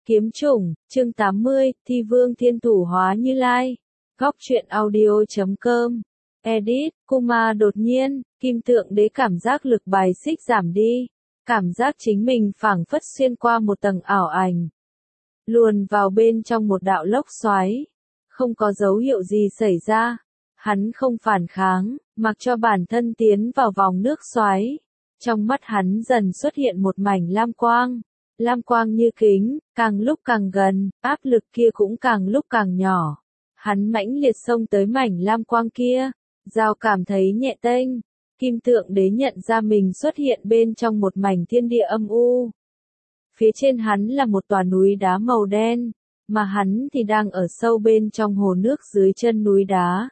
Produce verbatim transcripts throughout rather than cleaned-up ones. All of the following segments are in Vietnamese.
Kiếm chủng, chương tám mươi, Thi Vương Thiên Thủ Hóa Như Lai. Góc truyện audio.com. Edit, Kuma đột nhiên, Kim Tượng Đế cảm giác lực bài xích giảm đi. Cảm giác chính mình phảng phất xuyên qua một tầng ảo ảnh. Luồn vào bên trong một đạo lốc xoáy. Không có dấu hiệu gì xảy ra. Hắn không phản kháng, mặc cho bản thân tiến vào vòng nước xoáy. Trong mắt hắn dần xuất hiện một mảnh lam quang. Lam quang như kính, càng lúc càng gần, áp lực kia cũng càng lúc càng nhỏ. Hắn mãnh liệt xông tới mảnh lam quang kia, Giao cảm thấy nhẹ tênh. Kim Tượng Đế nhận ra mình xuất hiện bên trong một mảnh thiên địa âm u. Phía trên hắn là một tòa núi đá màu đen, mà hắn thì đang ở sâu bên trong hồ nước dưới chân núi đá.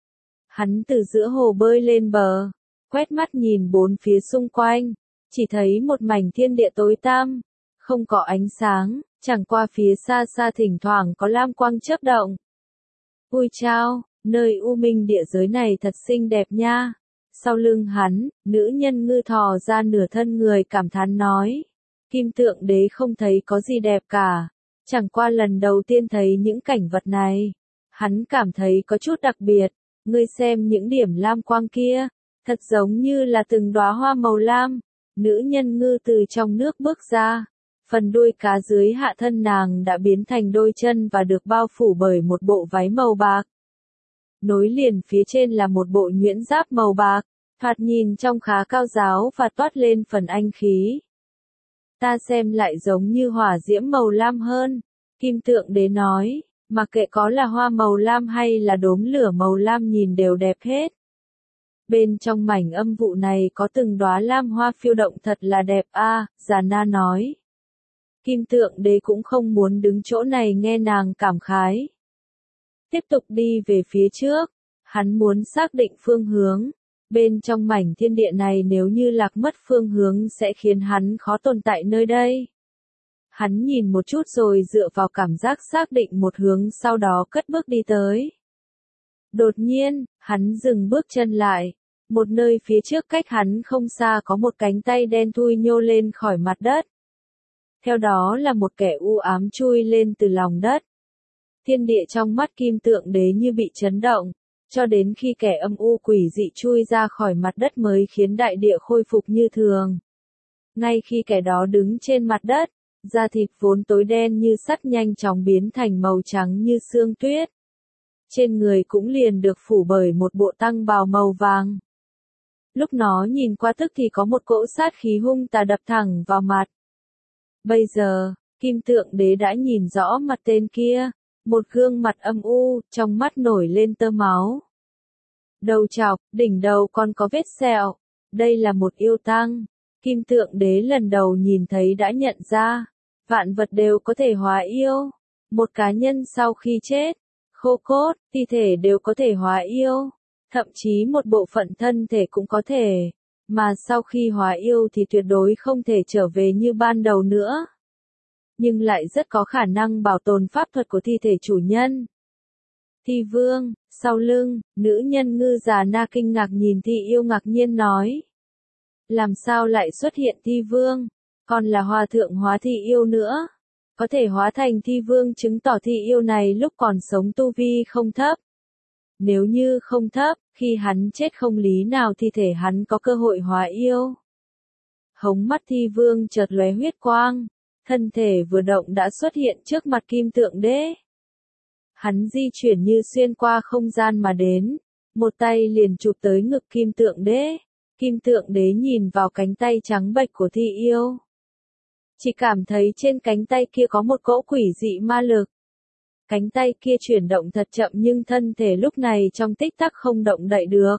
Hắn từ giữa hồ bơi lên bờ, quét mắt nhìn bốn phía xung quanh, chỉ thấy một mảnh thiên địa tối tăm. Không có ánh sáng, chẳng qua phía xa xa thỉnh thoảng có lam quang chớp động. Ui chao, nơi u minh địa giới này thật xinh đẹp nha. Sau lưng hắn, nữ nhân ngư thò ra nửa thân người cảm thán nói. Kim Tượng Đế không thấy có gì đẹp cả. Chẳng qua lần đầu tiên thấy những cảnh vật này. Hắn cảm thấy có chút đặc biệt. Ngươi xem những điểm lam quang kia. Thật giống như là từng đóa hoa màu lam. Nữ nhân ngư từ trong nước bước ra. Phần đuôi cá dưới hạ thân nàng đã biến thành đôi chân và được bao phủ bởi một bộ váy màu bạc. Nối liền phía trên là một bộ nhuyễn giáp màu bạc, thoạt nhìn trông khá cao ráo và toát lên phần anh khí. Ta xem lại giống như hỏa diễm màu lam hơn, Kim Tượng Đế nói, mặc kệ có là hoa màu lam hay là đốm lửa màu lam nhìn đều đẹp hết. Bên trong mảnh âm vụ này có từng đóa lam hoa phiêu động thật là đẹp a, Già Na nói. Kim Tượng Đế cũng không muốn đứng chỗ này nghe nàng cảm khái. Tiếp tục đi về phía trước, hắn muốn xác định phương hướng. Bên trong mảnh thiên địa này nếu như lạc mất phương hướng sẽ khiến hắn khó tồn tại nơi đây. Hắn nhìn một chút rồi dựa vào cảm giác xác định một hướng sau đó cất bước đi tới. Đột nhiên, hắn dừng bước chân lại. Một nơi phía trước cách hắn không xa có một cánh tay đen thui nhô lên khỏi mặt đất. Theo đó là một kẻ u ám chui lên từ lòng đất. Thiên địa trong mắt Kim Tượng Đế như bị chấn động, cho đến khi kẻ âm u quỷ dị chui ra khỏi mặt đất mới khiến đại địa khôi phục như thường. Ngay khi kẻ đó đứng trên mặt đất, da thịt vốn tối đen như sắt nhanh chóng biến thành màu trắng như sương tuyết. Trên người cũng liền được phủ bởi một bộ tăng bào màu vàng. Lúc nó nhìn qua tức thì có một cỗ sát khí hung tà đập thẳng vào mặt. Bây giờ, Kim Tượng Đế đã nhìn rõ mặt tên kia, một gương mặt âm u, trong mắt nổi lên tơ máu. Đầu chọc, đỉnh đầu còn có vết sẹo, đây là một yêu tăng. Kim Tượng Đế lần đầu nhìn thấy đã nhận ra, vạn vật đều có thể hóa yêu. Một cá nhân sau khi chết, khô cốt, thi thể đều có thể hóa yêu, thậm chí một bộ phận thân thể cũng có thể. Mà sau khi hóa yêu thì tuyệt đối không thể trở về như ban đầu nữa. Nhưng lại rất có khả năng bảo tồn pháp thuật của thi thể chủ nhân. Thi Vương, sau lưng, nữ nhân ngư Già Na kinh ngạc nhìn Thi Yêu ngạc nhiên nói. Làm sao lại xuất hiện Thi Vương, còn là hòa thượng hóa Thi Yêu nữa. Có thể hóa thành Thi Vương chứng tỏ Thi Yêu này lúc còn sống tu vi không thấp. Nếu như không thấp, khi hắn chết không lý nào thi thể hắn có cơ hội hóa yêu. Hống mắt Thi Vương chợt lóe huyết quang, thân thể vừa động đã xuất hiện trước mặt Kim Tượng Đế. Hắn di chuyển như xuyên qua không gian mà đến, một tay liền chụp tới ngực Kim Tượng Đế. Kim Tượng Đế nhìn vào cánh tay trắng bệch của Thi Yêu. Chỉ cảm thấy trên cánh tay kia có một cỗ quỷ dị ma lực. Cánh tay kia chuyển động thật chậm nhưng thân thể lúc này trong tích tắc không động đậy được.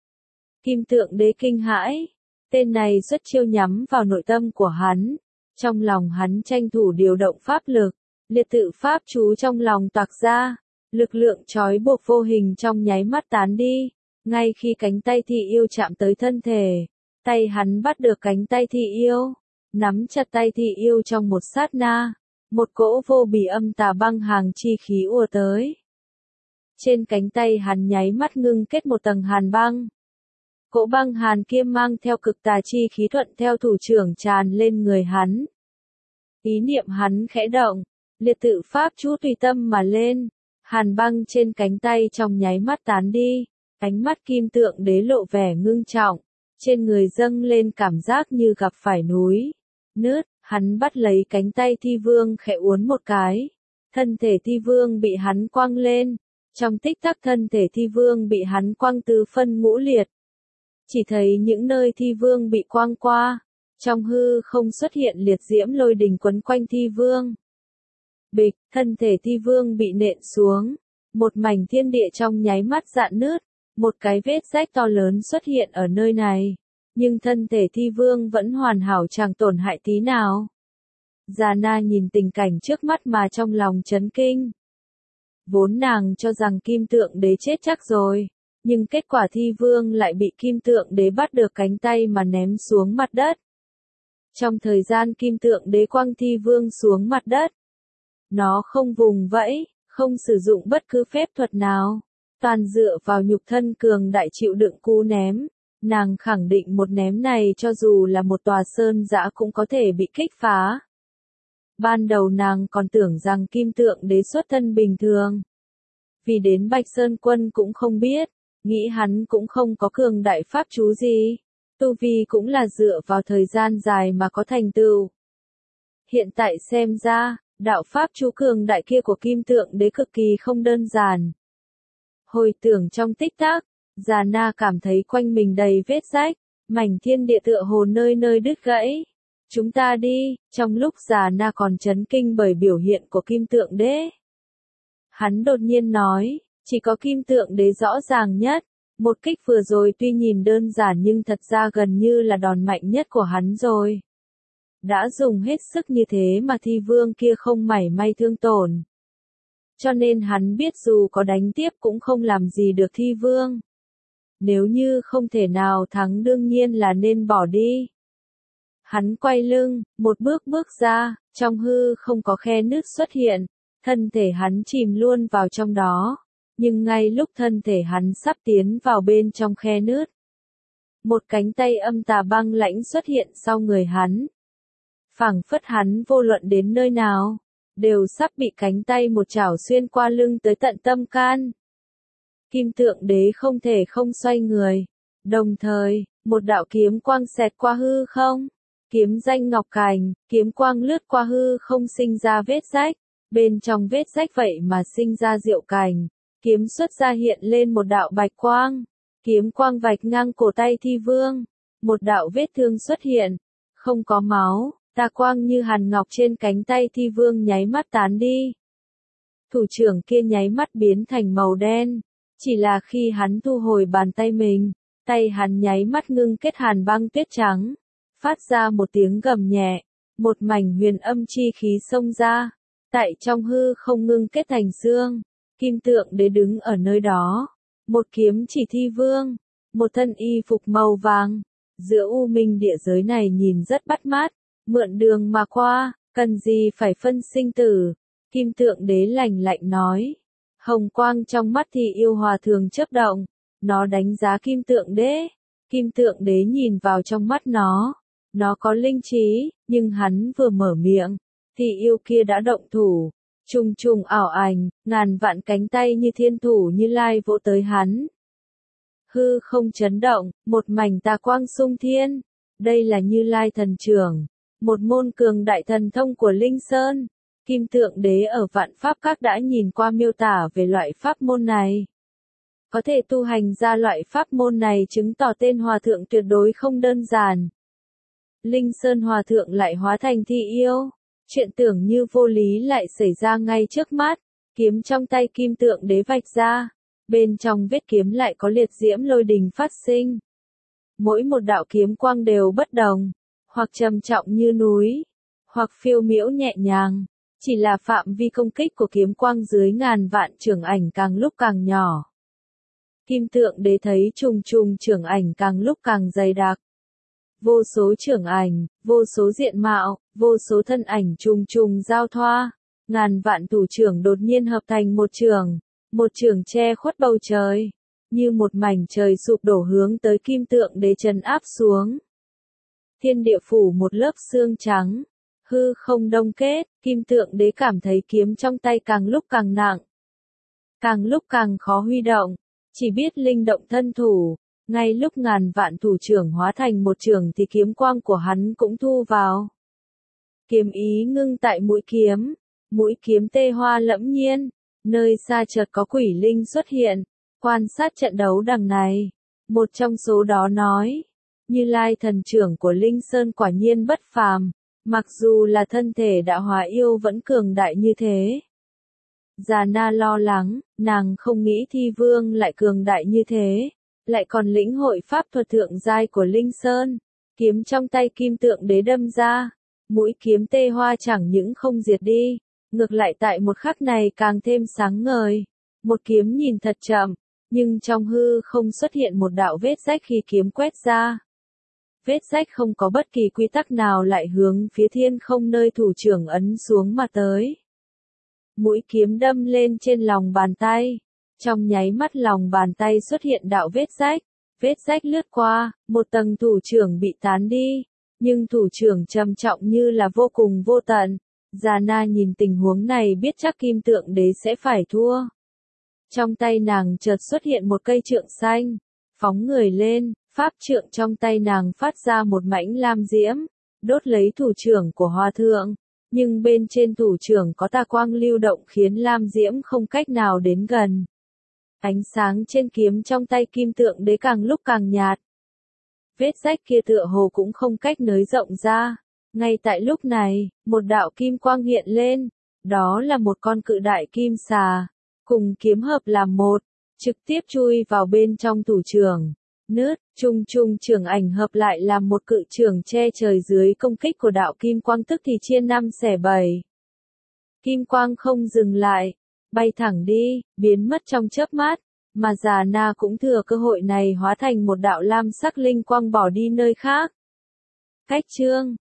Kim Tượng Đế kinh hãi, tên này xuất chiêu nhắm vào nội tâm của hắn. Trong lòng hắn tranh thủ điều động pháp lực, liệt tự pháp chú trong lòng toạc ra, lực lượng trói buộc vô hình trong nháy mắt tán đi. Ngay khi cánh tay Thi Yêu chạm tới thân thể, tay hắn bắt được cánh tay Thi Yêu, nắm chặt tay Thi Yêu trong một sát na. Một cỗ vô bì âm tà băng hàng chi khí ùa tới. Trên cánh tay hắn nháy mắt ngưng kết một tầng hàn băng. Cỗ băng hàn kia mang theo cực tà chi khí thuận theo thủ trưởng tràn lên người hắn. Ý niệm hắn khẽ động, liệt tự pháp chú tùy tâm mà lên, hàn băng trên cánh tay trong nháy mắt tán đi, ánh mắt kim tượng đế lộ vẻ ngưng trọng, trên người dâng lên cảm giác như gặp phải núi, nứt, hắn bắt lấy cánh tay thi vương khẽ uốn một cái, thân thể thi vương bị hắn quăng lên, trong tích tắc thân thể thi vương bị hắn quăng tứ phân ngũ liệt. Chỉ thấy những nơi thi vương bị quăng qua, trong hư không xuất hiện liệt diễm lôi đình quấn quanh thi vương. Bịch, thân thể thi vương bị nện xuống, một mảnh thiên địa trong nháy mắt rạn nứt, một cái vết rách to lớn xuất hiện ở nơi này, nhưng thân thể thi vương vẫn hoàn hảo chẳng tổn hại tí nào. Già Na nhìn tình cảnh trước mắt mà trong lòng chấn kinh. Vốn nàng cho rằng kim tượng đế chết chắc rồi, nhưng kết quả thi vương lại bị kim tượng đế bắt được cánh tay mà ném xuống mặt đất. Trong thời gian kim tượng đế quăng thi vương xuống mặt đất, nó không vùng vẫy, không sử dụng bất cứ phép thuật nào, toàn dựa vào nhục thân cường đại chịu đựng cú ném. Nàng khẳng định một ném này cho dù là một tòa sơn dã cũng có thể bị kích phá. Ban đầu nàng còn tưởng rằng kim tượng đế xuất thân bình thường. Vì đến Bạch Sơn Quân cũng không biết, nghĩ hắn cũng không có cường đại pháp chú gì. Tu vi cũng là dựa vào thời gian dài mà có thành tựu. Hiện tại xem ra, đạo pháp chú cường đại kia của kim tượng đế cực kỳ không đơn giản. Hồi tưởng trong tích tắc, Già Na cảm thấy quanh mình đầy vết rách, mảnh thiên địa tựa hồ nơi nơi đứt gãy. Chúng ta đi, trong lúc Già Na còn chấn kinh bởi biểu hiện của kim tượng đế. Hắn đột nhiên nói, chỉ có kim tượng đế rõ ràng nhất, một kích vừa rồi tuy nhìn đơn giản nhưng thật ra gần như là đòn mạnh nhất của hắn rồi. Đã dùng hết sức như thế mà thi vương kia không mảy may thương tổn. Cho nên hắn biết dù có đánh tiếp cũng không làm gì được thi vương. Nếu như không thể nào thắng đương nhiên là nên bỏ đi. Hắn quay lưng, một bước bước ra, trong hư không có khe nứt xuất hiện, thân thể hắn chìm luôn vào trong đó, nhưng ngay lúc thân thể hắn sắp tiến vào bên trong khe nứt, một cánh tay âm tà băng lãnh xuất hiện sau người hắn. Phảng phất hắn vô luận đến nơi nào, đều sắp bị cánh tay một chảo xuyên qua lưng tới tận tâm can. Kim tượng đế không thể không xoay người, đồng thời, một đạo kiếm quang xẹt qua hư không, kiếm danh ngọc cành, kiếm quang lướt qua hư không sinh ra vết rách, bên trong vết rách vậy mà sinh ra diệu cành, kiếm xuất ra hiện lên một đạo bạch quang, kiếm quang vạch ngang cổ tay thi vương, một đạo vết thương xuất hiện, không có máu, tà quang như hàn ngọc trên cánh tay thi vương nháy mắt tán đi. Thủ trưởng kia nháy mắt biến thành màu đen. Chỉ là khi hắn thu hồi bàn tay mình, tay hắn nháy mắt ngưng kết hàn băng tuyết trắng, phát ra một tiếng gầm nhẹ, một mảnh huyền âm chi khí xông ra, tại trong hư không ngưng kết thành xương, kim tượng đế đứng ở nơi đó, một kiếm chỉ thi vương, một thân y phục màu vàng, giữa u minh địa giới này nhìn rất bắt mắt, mượn đường mà qua, cần gì phải phân sinh tử, kim tượng đế lạnh lạnh nói. Hồng quang trong mắt thì yêu hòa thường chớp động, nó đánh giá kim tượng đế, kim tượng đế nhìn vào trong mắt nó, nó có linh trí, nhưng hắn vừa mở miệng, thì yêu kia đã động thủ, trùng trùng ảo ảnh, ngàn vạn cánh tay như thiên thủ Như Lai vỗ tới hắn. Hư không chấn động, một mảnh tà quang sung thiên, đây là Như Lai thần trưởng, một môn cường đại thần thông của Linh Sơn. Kim tượng đế ở vạn pháp các đã nhìn qua miêu tả về loại pháp môn này. Có thể tu hành ra loại pháp môn này chứng tỏ tên hòa thượng tuyệt đối không đơn giản. Linh Sơn hòa thượng lại hóa thành thi yêu. Chuyện tưởng như vô lý lại xảy ra ngay trước mắt. Kiếm trong tay kim tượng đế vạch ra. Bên trong vết kiếm lại có liệt diễm lôi đình phát sinh. Mỗi một đạo kiếm quang đều bất đồng. Hoặc trầm trọng như núi. Hoặc phiêu miễu nhẹ nhàng. Chỉ là phạm vi công kích của kiếm quang dưới ngàn vạn chưởng ảnh càng lúc càng nhỏ. Kim tượng đế thấy trùng trùng chưởng ảnh càng lúc càng dày đặc. Vô số chưởng ảnh, vô số diện mạo, vô số thân ảnh trùng trùng giao thoa. Ngàn vạn thủ chưởng đột nhiên hợp thành một chưởng, một chưởng che khuất bầu trời. Như một mảnh trời sụp đổ hướng tới kim tượng đế trấn áp xuống. Thiên địa phủ một lớp xương trắng. Hư không đông kết, kim tượng đế cảm thấy kiếm trong tay càng lúc càng nặng, càng lúc càng khó huy động, chỉ biết linh động thân thủ. Ngay lúc ngàn vạn thủ trưởng hóa thành một trường thì kiếm quang của hắn cũng thu vào. Kiếm ý ngưng tại mũi kiếm, mũi kiếm tê hoa lẫm nhiên, nơi xa chợt có quỷ linh xuất hiện, quan sát trận đấu đằng này. Một trong số đó nói, Như Lai thần trưởng của Linh Sơn quả nhiên bất phàm, mặc dù là thân thể đã hóa yêu vẫn cường đại như thế. Già Na lo lắng, nàng không nghĩ Thi Vương lại cường đại như thế, lại còn lĩnh hội pháp thuật thượng giai của Linh Sơn. Kiếm trong tay kim tượng đế đâm ra, mũi kiếm tê hoa chẳng những không diệt đi, ngược lại tại một khắc này càng thêm sáng ngời. Một kiếm nhìn thật chậm, nhưng trong hư không xuất hiện một đạo vết rách khi kiếm quét ra. Vết rách không có bất kỳ quy tắc nào lại hướng phía thiên không nơi thủ trưởng ấn xuống mà tới. Mũi kiếm đâm lên trên lòng bàn tay. Trong nháy mắt lòng bàn tay xuất hiện đạo vết rách. Vết rách lướt qua, một tầng thủ trưởng bị tán đi. Nhưng thủ trưởng trầm trọng như là vô cùng vô tận. Già Na nhìn tình huống này biết chắc kim tượng đế sẽ phải thua. Trong tay nàng chợt xuất hiện một cây trượng xanh. Phóng người lên, pháp trượng trong tay nàng phát ra một mảnh lam diễm. Đốt lấy thủ trưởng của hòa thượng. Nhưng bên trên thủ trưởng có tà quang lưu động khiến lam diễm không cách nào đến gần. Ánh sáng trên kiếm trong tay kim tượng đế càng lúc càng nhạt. Vết rách kia tựa hồ cũng không cách nới rộng ra. Ngay tại lúc này, một đạo kim quang hiện lên. Đó là một con cự đại kim xà. Cùng kiếm hợp làm một. Trực tiếp chui vào bên trong thủ trưởng. Nứt, trung trung trường ảnh hợp lại làm một cự trường che trời dưới công kích của đạo kim quang tức thì chia năm xẻ bảy. Kim quang không dừng lại, bay thẳng đi, biến mất trong chớp mắt, mà Già Na cũng thừa cơ hội này hóa thành một đạo lam sắc linh quang bỏ đi nơi khác. Cách chương